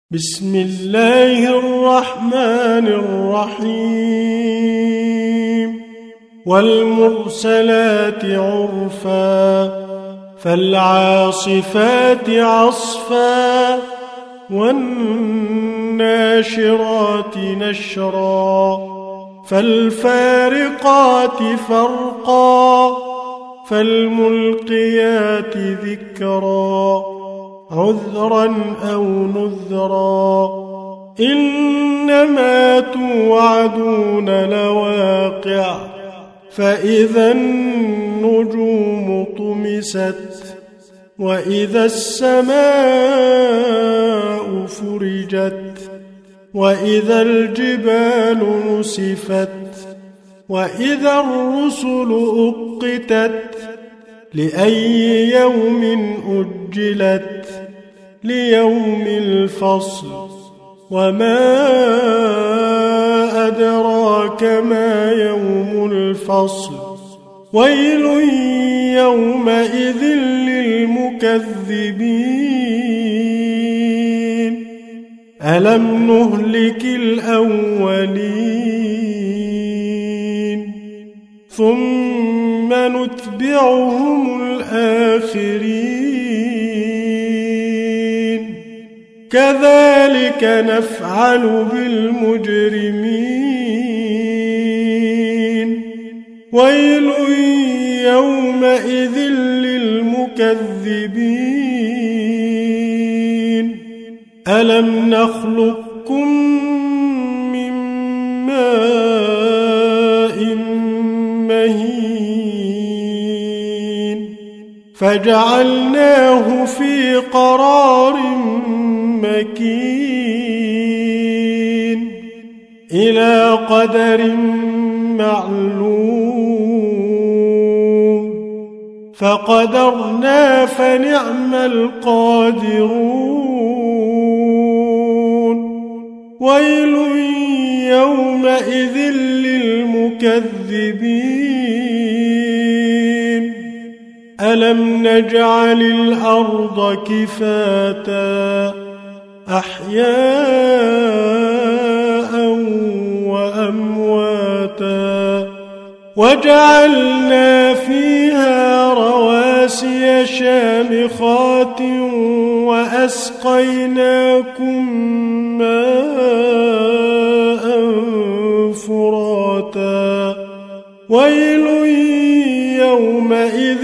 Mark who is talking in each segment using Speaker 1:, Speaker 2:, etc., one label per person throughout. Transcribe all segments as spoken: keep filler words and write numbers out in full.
Speaker 1: بسم الله الرحمن الرحيم والمرسلات عرفا فالعاصفات عصفا والناشرات نشرا فالفارقات فرقا فالملقيات ذكرا عذرا أو نذرا إنما توعدون لواقع فإذا النجوم طمست وإذا السماء فرجت وإذا الجبال نسفت وإذا الرسل أقتت لأي يوم أجلت ليوم الفصل وما أدراك ما يوم الفصل ويل يومئذ للمكذبين ألم نهلك الأولين ثم نتبعهم الآخرين كذلك نفعل بالمجرمين ويل يومئذ للمكذبين ألم نخلقكم من ماء مهين فجعلناه في قرار مكين إلى قدر معلوم فقدرنا فنعم القادرون ويل يومئذ للمكذبين ألم نجعل الأرض كفاتا أحياء وأمواتا وجعلنا فيها رواسي شامخات وأسقيناكم ماء فراتا ويل يومئذ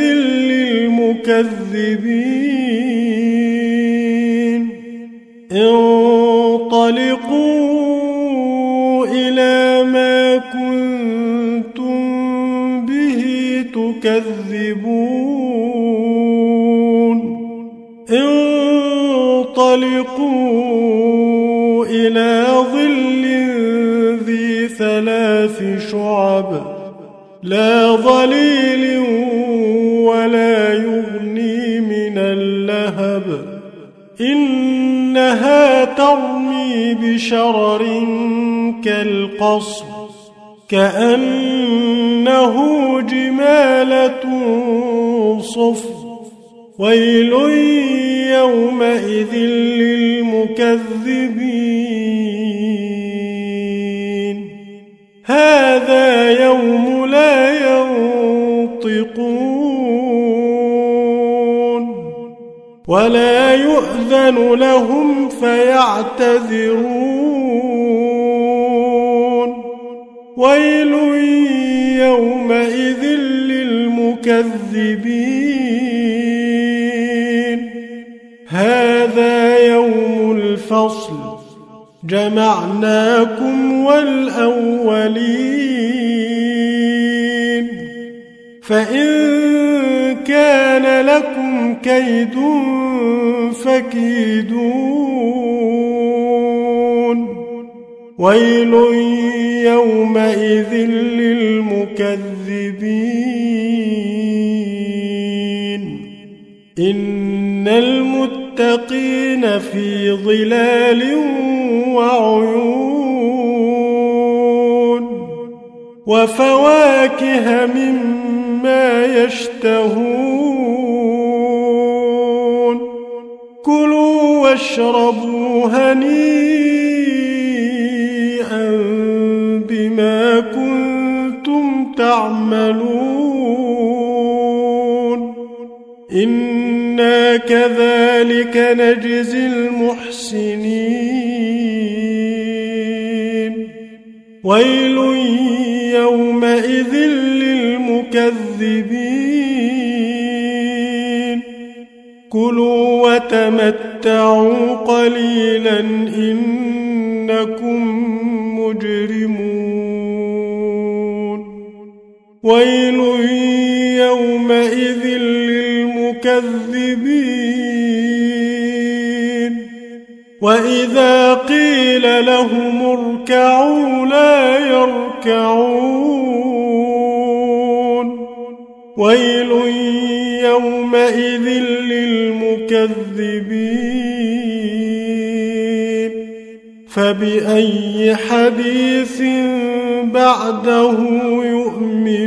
Speaker 1: للمكذبين انطلقوا إلى ما كنتم به تكذبون انطلقوا إلى ظل ذي ثلاث شعب لا ظليل ولا يغني من اللهب إنها ترمي بشرر كالقصر كأنه جمالة صفر ويل يومئذ للمكذبين هذا يوم لا ينطقون ولا يؤذن لهم فيعتذرون ويل يومئذ للمكذبين هذا يوم الفصل جمعناكم والأولين فإن كان لكم كيد فكيدون ويل يومئذ للمكذبين إن المتقين في ظلال وعيون وفواكه مما يشتهون كلوا واشربوا هنيئا بما كنتم تعملون إنا كذلك نجزي المحسنين ويل يومئذ للمكذبين كلوا وتمتعوا قليلا إنكم مجرمون ويل يومئذ للمكذبين وإذا قيل لهم اركعوا لا يركعون ويل يومئذ للمكذبين فبأي حديث بعده يؤمنون